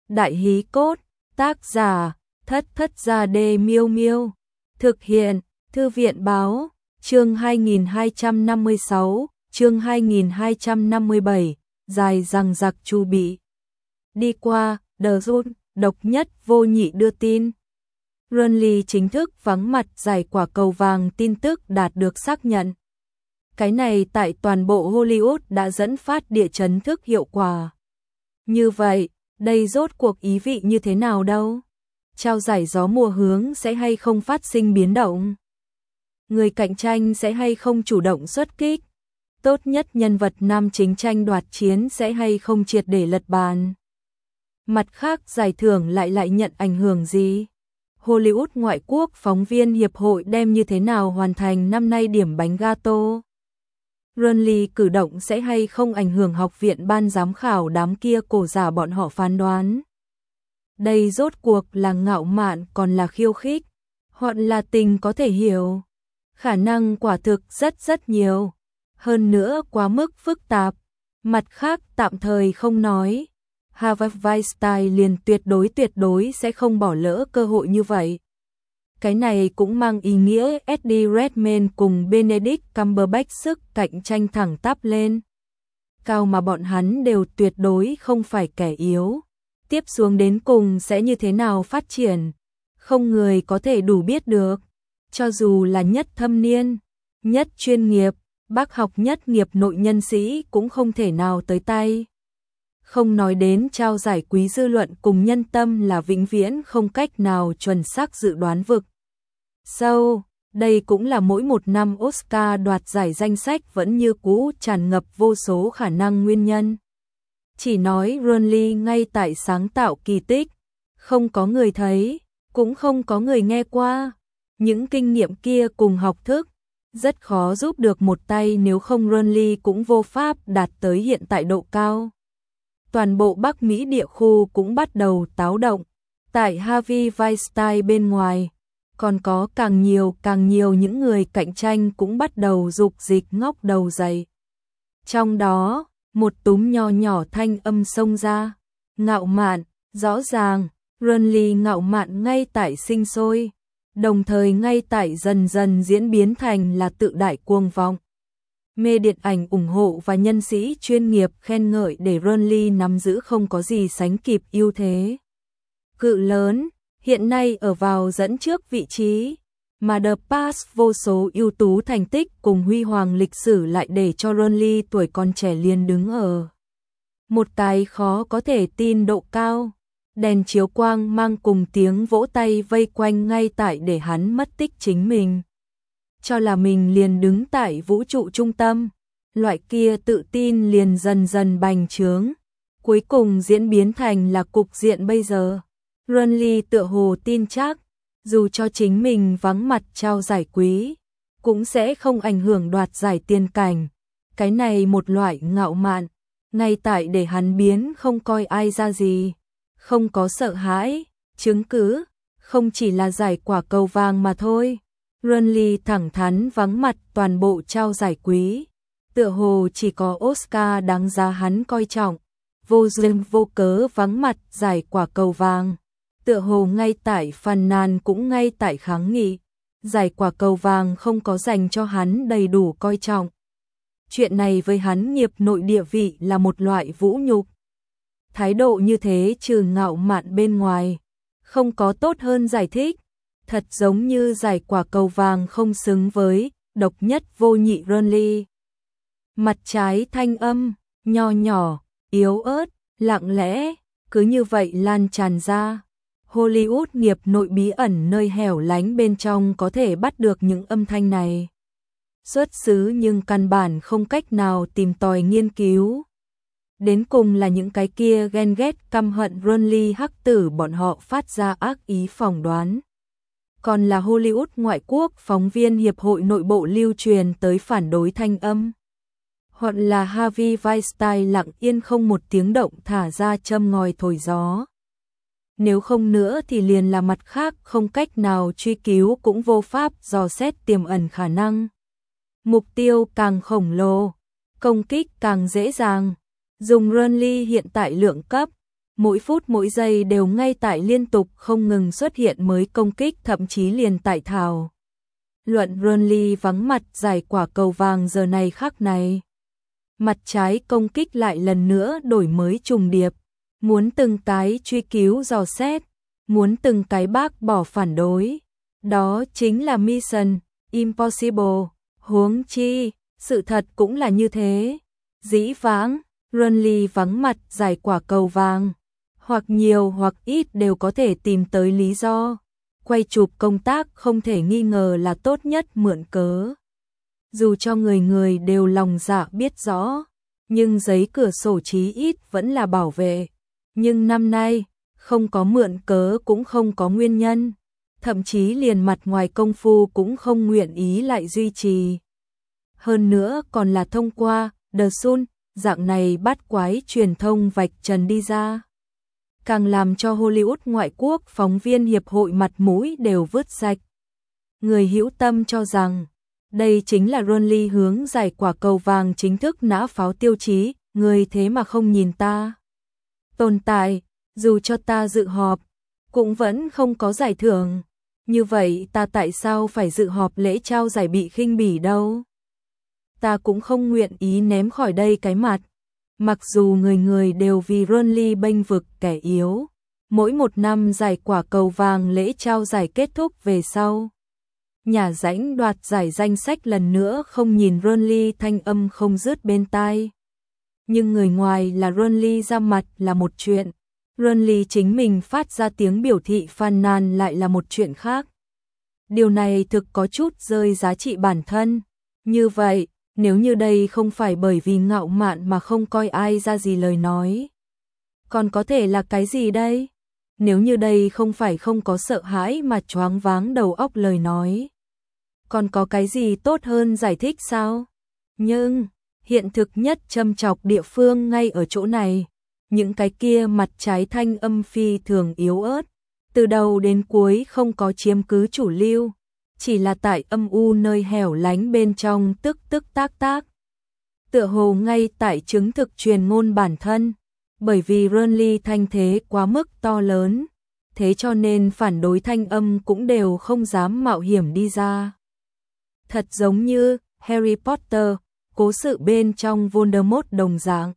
Đại hí cốt, tác giả, Thất Thất Gia Đê Miêu Miêu. Thực hiện, Thư viện báo, chương 2256, chương 2257, dài dằng dặc chu bị. Đi qua, The Zone, độc nhất vô nhị đưa tin. Renly chính thức vắng mặt giải quả cầu vàng, tin tức đạt được xác nhận. Cái này tại toàn bộ Hollywood đã dẫn phát địa chấn thức hiệu quả. Như vậy, đây rốt cuộc ý vị như thế nào đâu? Trao giải gió mùa hướng sẽ hay không phát sinh biến động? Người cạnh tranh sẽ hay không chủ động xuất kích? Tốt nhất nhân vật nam chính tranh đoạt chiến sẽ hay không triệt để lật bàn? Mặt khác, giải thưởng lại nhận ảnh hưởng gì? Hollywood ngoại quốc phóng viên hiệp hội đem như thế nào hoàn thành năm nay điểm bánh gato? Renly cử động sẽ hay không ảnh hưởng học viện ban giám khảo đám kia cổ giả bọn họ phán đoán? Đây rốt cuộc là ngạo mạn còn là khiêu khích, hoặc là tình có thể hiểu. Khả năng quả thực rất nhiều, hơn nữa quá mức phức tạp. Mặt khác, tạm thời không nói, Harvey Weinstein liền tuyệt đối sẽ không bỏ lỡ cơ hội như vậy. Cái này cũng mang ý nghĩa Eddie Redmayne cùng Benedict Cumberbatch sức cạnh tranh thẳng tắp lên. Cao mà bọn hắn đều tuyệt đối không phải kẻ yếu. Tiếp xuống đến cùng sẽ như thế nào phát triển, không người có thể đủ biết được. Cho dù là nhất thâm niên, nhất chuyên nghiệp, bác học nhất nghiệp nội nhân sĩ cũng không thể nào tới tay. Không nói đến trao giải quý dư luận cùng nhân tâm là vĩnh viễn không cách nào chuẩn xác dự đoán vực. Đây cũng là mỗi một năm Oscar đoạt giải danh sách vẫn như cũ tràn ngập vô số khả năng nguyên nhân. Chỉ nói Renly ngay tại sáng tạo kỳ tích, không có người thấy, cũng không có người nghe qua. Những kinh nghiệm kia cùng học thức, rất khó giúp được một tay, nếu không Renly cũng vô pháp đạt tới hiện tại độ cao. Toàn bộ Bắc Mỹ địa khu cũng bắt đầu táo động. Tại Harvey Weinstein bên ngoài, còn có càng nhiều những người cạnh tranh cũng bắt đầu dục dịch ngóc đầu dậy. Trong đó, một túm nho nhỏ thanh âm xông ra, ngạo mạn, rõ ràng, Renly ngạo mạn ngay tại sinh sôi, đồng thời ngay tại dần diễn biến thành là tự đại cuồng vọng. Mê điện ảnh ủng hộ và nhân sĩ chuyên nghiệp khen ngợi để Renly nắm giữ không có gì sánh kịp ưu thế cự lớn, hiện nay ở vào dẫn trước vị trí, mà The Past vô số ưu tú thành tích cùng huy hoàng lịch sử lại để cho Renly tuổi còn trẻ liền đứng ở một cái khó có thể tin độ cao. Đèn chiếu quang mang cùng tiếng vỗ tay vây quanh ngay tại để hắn mất tích chính mình. Cho là mình liền đứng tại vũ trụ trung tâm, loại kia tự tin liền dần bành trướng, cuối cùng diễn biến thành là cục diện bây giờ. Renly tựa hồ tin chắc, dù cho chính mình vắng mặt trao giải quý, cũng sẽ không ảnh hưởng đoạt giải tiền cảnh. Cái này một loại ngạo mạn, ngay tại để hắn biến không coi ai ra gì, không có sợ hãi, chứng cứ, không chỉ là giải quả cầu vàng mà thôi. Renly thẳng thắn vắng mặt toàn bộ trao giải quý, tựa hồ chỉ có Oscar đáng giá hắn coi trọng, vô duyên vô cớ vắng mặt giải quả cầu vàng, tựa hồ ngay tại phàn nàn cũng ngay tại kháng nghị, giải quả cầu vàng không có dành cho hắn đầy đủ coi trọng. Chuyện này với hắn nghiệp nội địa vị là một loại vũ nhục. Thái độ như thế trừ ngạo mạn bên ngoài, không có tốt hơn giải thích. Thật giống như giải quả cầu vàng không xứng với độc nhất vô nhị Renly. Mặt trái thanh âm, nho nhỏ, yếu ớt, lặng lẽ, cứ như vậy lan tràn ra. Hollywood nghiệp nội bí ẩn nơi hẻo lánh bên trong có thể bắt được những âm thanh này. Xuất xứ nhưng căn bản không cách nào tìm tòi nghiên cứu. Đến cùng là những cái kia ghen ghét căm hận Renly hắc tử bọn họ phát ra ác ý phỏng đoán. Còn là Hollywood ngoại quốc phóng viên hiệp hội nội bộ lưu truyền tới phản đối thanh âm. Hoặc là Harvey Weinstein lặng yên không một tiếng động thả ra châm ngòi thổi gió. Nếu không nữa thì liền là mặt khác không cách nào truy cứu cũng vô pháp dò xét tiềm ẩn khả năng. Mục tiêu càng khổng lồ, công kích càng dễ dàng. Dùng Renly hiện tại lượng cấp, mỗi phút mỗi giây đều ngay tại liên tục không ngừng xuất hiện mới công kích, thậm chí liền tại thảo luận Burnley vắng mặt giải quả cầu vàng giờ này khắc này. Mặt trái công kích lại lần nữa đổi mới trùng điệp, muốn từng cái truy cứu dò xét, muốn từng cái bác bỏ phản đối. Đó chính là Mission Impossible, huống chi, sự thật cũng là như thế. Dĩ vãng, Burnley vắng mặt giải quả cầu vàng, hoặc nhiều hoặc ít đều có thể tìm tới lý do. Quay chụp công tác không thể nghi ngờ là tốt nhất mượn cớ. Dù cho người người đều lòng dạ biết rõ, nhưng giấy cửa sổ chí ít vẫn là bảo vệ. Nhưng năm nay, không có mượn cớ cũng không có nguyên nhân, thậm chí liền mặt ngoài công phu cũng không nguyện ý lại duy trì. Hơn nữa còn là thông qua The Sun, dạng này bắt quái truyền thông vạch trần đi ra. Càng làm cho Hollywood ngoại quốc phóng viên hiệp hội mặt mũi đều vứt sạch. Người hữu tâm cho rằng, đây chính là Burnley hướng giải quả cầu vàng chính thức nã pháo tiêu chí, người thế mà không nhìn ta tồn tại, dù cho ta dự họp, cũng vẫn không có giải thưởng. Như vậy ta tại sao phải dự họp lễ trao giải bị khinh bỉ đâu? Ta cũng không nguyện ý ném khỏi đây cái mặt. Mặc dù người người đều vì Burnley bênh vực kẻ yếu, mỗi một năm giải quả cầu vàng lễ trao giải kết thúc về sau, nhà rãnh đoạt giải danh sách lần nữa không nhìn Burnley thanh âm không dứt bên tai. Nhưng người ngoài là Burnley ra mặt là một chuyện, Burnley chính mình phát ra tiếng biểu thị phàn nàn lại là một chuyện khác. Điều này thực có chút rơi giá trị bản thân. Như vậy, nếu như đây không phải bởi vì ngạo mạn mà không coi ai ra gì lời nói, còn có thể là cái gì đây? Nếu như đây không phải không có sợ hãi mà choáng váng đầu óc lời nói, còn có cái gì tốt hơn giải thích sao? Nhưng, hiện thực nhất châm chọc địa phương ngay ở chỗ này, những cái kia mặt trái thanh âm phi thường yếu ớt, từ đầu đến cuối không có chiếm cứ chủ lưu, chỉ là tại âm u nơi hẻo lánh bên trong tức tức tác tác. Tựa hồ ngay tại chứng thực truyền ngôn bản thân, bởi vì Burnley thanh thế quá mức to lớn, thế cho nên phản đối thanh âm cũng đều không dám mạo hiểm đi ra. Thật giống như Harry Potter, cố sự bên trong Voldemort đồng dạng.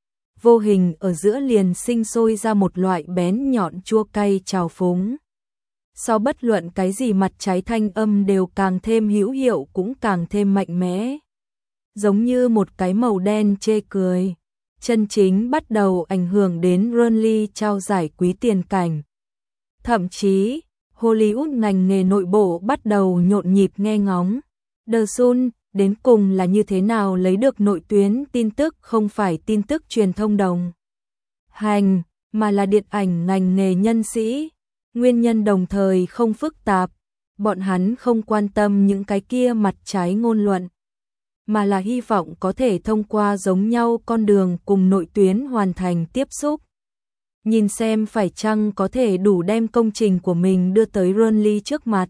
Vô hình ở giữa liền sinh sôi ra một loại bén nhọn chua cay trào phúng. Sau bất luận cái gì mặt trái thanh âm đều càng thêm hữu hiệu cũng càng thêm mạnh mẽ. Giống như một cái màu đen chê cười, chân chính bắt đầu ảnh hưởng đến Burnley trao giải quý tiền cảnh. Thậm chí, Hollywood ngành nghề nội bộ bắt đầu nhộn nhịp nghe ngóng. The Sun, đến cùng là như thế nào lấy được nội tuyến tin tức không phải tin tức truyền thông đồng hành, mà là điện ảnh ngành nghề nhân sĩ. Nguyên nhân đồng thời không phức tạp, bọn hắn không quan tâm những cái kia mặt trái ngôn luận, mà là hy vọng có thể thông qua giống nhau con đường cùng nội tuyến hoàn thành tiếp xúc. Nhìn xem phải chăng có thể đủ đem công trình của mình đưa tới Burnley trước mặt.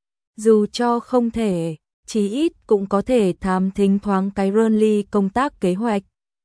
Dù cho không thể, chí ít cũng có thể thám thính thoáng cái Burnley công tác kế hoạch.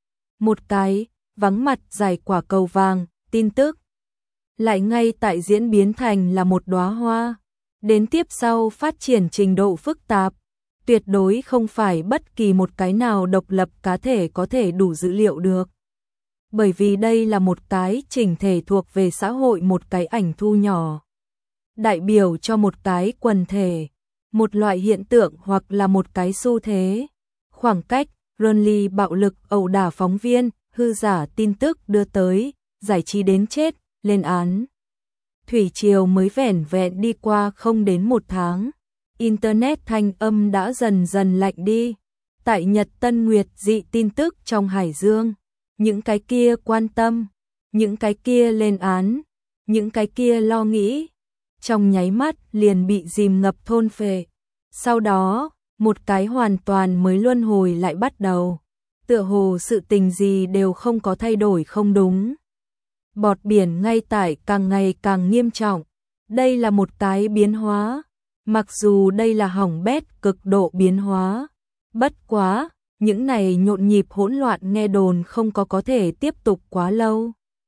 Một cái, vắng mặt giải quả cầu vàng, tin tức lại ngay tại diễn biến thành là một đóa hoa. Đến tiếp sau phát triển trình độ phức tạp, tuyệt đối không phải bất kỳ một cái nào độc lập cá thể có thể đủ dữ liệu được. Bởi vì đây là một cái chỉnh thể thuộc về xã hội, một cái ảnh thu nhỏ, đại biểu cho một cái quần thể, một loại hiện tượng hoặc là một cái xu thế. Khoảng cách, Burnley bạo lực ẩu đả phóng viên, hư giả tin tức đưa tới, giải trí đến chết, lên án. Thủy triều mới vẻn vẹn đi qua không đến một tháng. Internet thanh âm đã dần dần lạnh đi. Tại Nhật Tân Nguyệt dị tin tức trong Hải Dương, những cái kia quan tâm, những cái kia lên án, những cái kia lo nghĩ, trong nháy mắt liền bị dìm ngập thôn phệ. Sau đó, một cái hoàn toàn mới luân hồi lại bắt đầu. Tựa hồ sự tình gì đều không có thay đổi không đúng. Bọt biển ngay tại càng ngày càng nghiêm trọng. Đây là một cái biến hóa. Mặc dù đây là hỏng bét cực độ biến hóa. Bất quá, những này nhộn nhịp hỗn loạn nghe đồn không có thể tiếp tục quá lâu.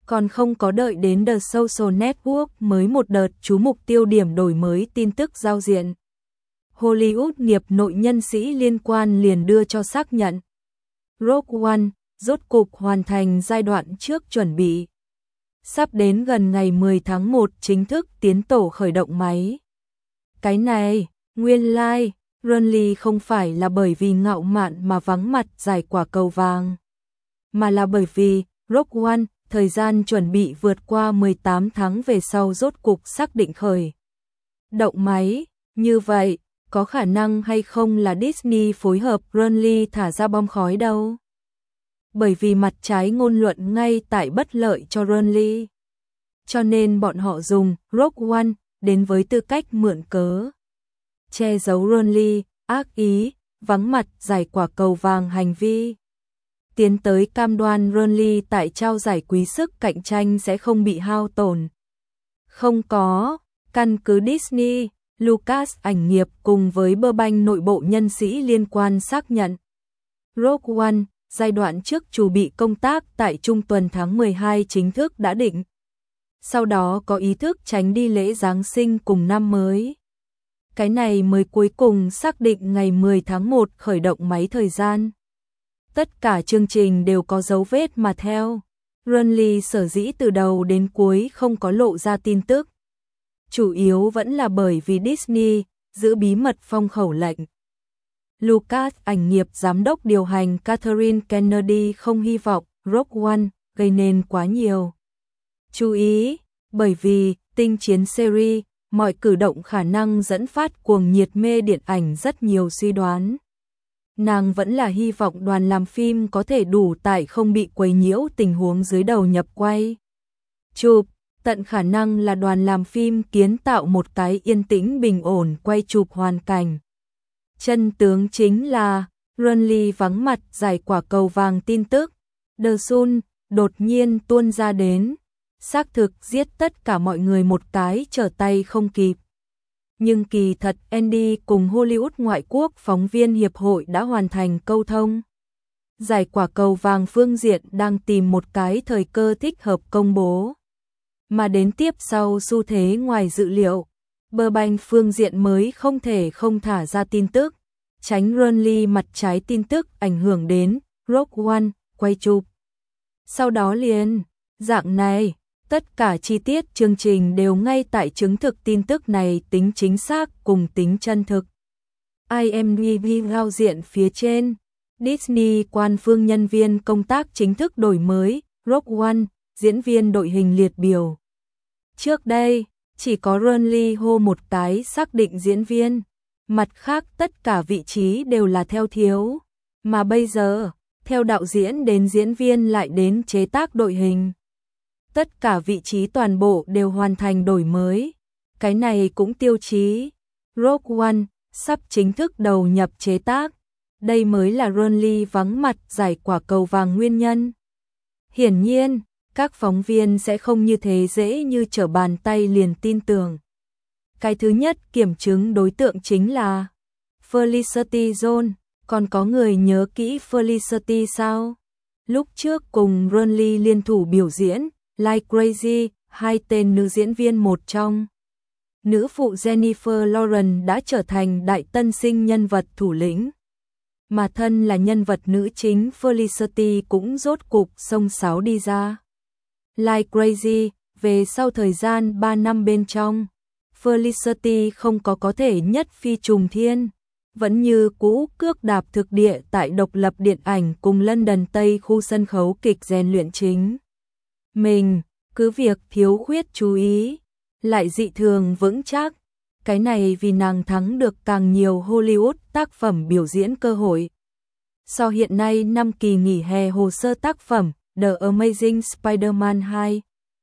Còn không có đợi đến The Social Network mới một đợt chú mục tiêu điểm đổi mới tin tức giao diện. Hollywood nghiệp nội nhân sĩ liên quan liền đưa cho xác nhận. Rogue One rốt cục hoàn thành giai đoạn trước chuẩn bị. Sắp đến gần ngày 10 tháng 1 chính thức tiến tổ khởi động máy. Cái này, nguyên lai, Renly không phải là bởi vì ngạo mạn mà vắng mặt giải quả cầu vàng, mà là bởi vì Rogue One, thời gian chuẩn bị vượt qua 18 tháng về sau rốt cục xác định khởi động máy. Như vậy, có khả năng hay không là Disney phối hợp Renly thả ra bom khói đâu? Bởi vì mặt trái ngôn luận ngay tại bất lợi cho Renly, cho nên bọn họ dùng Rogue One đến với tư cách mượn cớ che giấu Renly ác ý, vắng mặt giải quả cầu vàng hành vi, tiến tới cam đoan Renly tại trao giải quý sức cạnh tranh sẽ không bị hao tổn. Không có, căn cứ Disney, Lucas ảnh nghiệp cùng với Burbank nội bộ nhân sĩ liên quan xác nhận. Rogue One, giai đoạn trước chuẩn bị công tác tại trung tuần tháng 12 chính thức đã định. Sau đó có ý thức tránh đi lễ Giáng sinh cùng năm mới. Cái này mới cuối cùng xác định ngày 10 tháng 1 khởi động máy thời gian. Tất cả chương trình đều có dấu vết mà theo. Renly sở dĩ từ đầu đến cuối không có lộ ra tin tức. Chủ yếu vẫn là bởi vì Disney giữ bí mật phong khẩu lệnh. Lucas ảnh nghiệp giám đốc điều hành Kathleen Kennedy không hy vọng Rogue One gây nên quá nhiều chú ý, bởi vì tinh chiến series, mọi cử động khả năng dẫn phát cuồng nhiệt mê điện ảnh rất nhiều suy đoán. Nàng vẫn là hy vọng đoàn làm phim có thể đủ tại không bị quấy nhiễu tình huống dưới đầu nhập quay chụp, tận khả năng là đoàn làm phim kiến tạo một cái yên tĩnh bình ổn quay chụp hoàn cảnh. Chân tướng chính là Renly vắng mặt giải quả cầu vàng tin tức, The Sun đột nhiên tuôn ra đến, xác thực giết tất cả mọi người một cái trở tay không kịp. Nhưng kỳ thật Andy cùng Hollywood ngoại quốc phóng viên hiệp hội đã hoàn thành câu thông. Giải quả cầu vàng phương diện đang tìm một cái thời cơ thích hợp công bố. Mà đến tiếp sau xu thế ngoài dự liệu, Burbank phương diện mới không thể không thả ra tin tức, tránh Renly mặt trái tin tức ảnh hưởng đến Rogue One quay chụp. Sau đó liền, dạng này, tất cả chi tiết chương trình đều ngay tại chứng thực tin tức này tính chính xác cùng tính chân thực. IMDb giao diện phía trên, Disney quan phương nhân viên công tác chính thức đổi mới, Rogue One, diễn viên đội hình liệt biểu. Trước đây, chỉ có Renly hô một cái xác định diễn viên, mặt khác tất cả vị trí đều là theo thiếu, mà bây giờ, theo đạo diễn đến diễn viên lại đến chế tác đội hình. Tất cả vị trí toàn bộ đều hoàn thành đổi mới, cái này cũng tiêu chí. Rogue One sắp chính thức đầu nhập chế tác, đây mới là Renly vắng mặt giải quả cầu vàng nguyên nhân. Hiển nhiên, các phóng viên sẽ không như thế dễ như trở bàn tay liền tin tưởng. Cái thứ nhất kiểm chứng đối tượng chính là Felicity Jones, còn có người nhớ kỹ Felicity sao? Lúc trước cùng Renly liên thủ biểu diễn Like Crazy, hai tên nữ diễn viên một trong. Nữ phụ Jennifer Lawrence đã trở thành đại tân sinh nhân vật thủ lĩnh. Mà thân là nhân vật nữ chính Felicity cũng rốt cục xông xáo đi ra. Like Crazy, về sau thời gian 3 năm bên trong, Felicity không có thể nhất phi trùng thiên, vẫn như cũ cước đạp thực địa tại độc lập điện ảnh cùng London Tây khu sân khấu kịch rèn luyện chính. Mình, cứ việc thiếu khuyết chú ý, lại dị thường vững chắc, cái này vì nàng thắng được càng nhiều Hollywood tác phẩm biểu diễn cơ hội. So hiện nay 5 kỳ nghỉ hè hồ sơ tác phẩm The Amazing Spider-Man 2.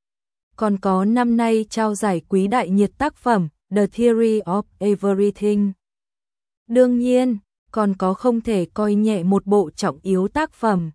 Còn có năm nay trao giải quý đại nhiệt tác phẩm The Theory of Everything. Đương nhiên, còn có không thể coi nhẹ một bộ trọng yếu tác phẩm.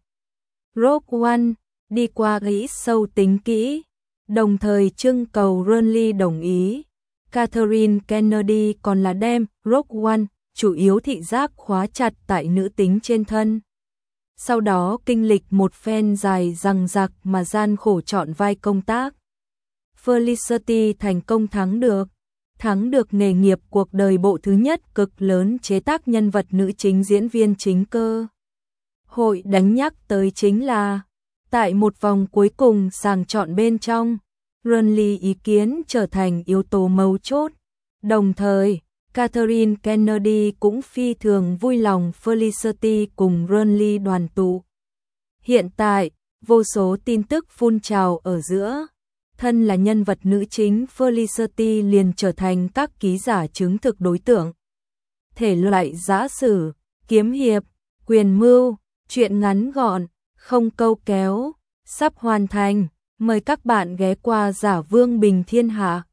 Rogue One, đi qua nghĩ sâu tính kỹ, đồng thời trưng cầu Renly đồng ý. Kathleen Kennedy còn là đem Rogue One, chủ yếu thị giác khóa chặt tại nữ tính trên thân. sau đó kinh lịch một phen dài dằng dặc mà gian khổ chọn vai công tác. Felicity thành công thắng được nghề nghiệp cuộc đời bộ thứ nhất cực lớn chế tác nhân vật nữ chính diễn viên chính cơ. Hội đánh nhắc tới chính là, tại một vòng cuối cùng sàng chọn bên trong, Ronly ý kiến trở thành yếu tố mấu chốt. Đồng thời, Catherine Kennedy cũng phi thường vui lòng Felicity cùng Ronly đoàn tụ. Hiện tại, vô số tin tức phun trào ở giữa. Thân là nhân vật nữ chính, Felicity liền trở thành các ký giả chứng thực đối tượng. Thể loại giã sử, kiếm hiệp, quyền mưu, truyện ngắn gọn, không câu kéo, sắp hoàn thành. Mời các bạn ghé qua Giả Vương Bình Thiên Hạ.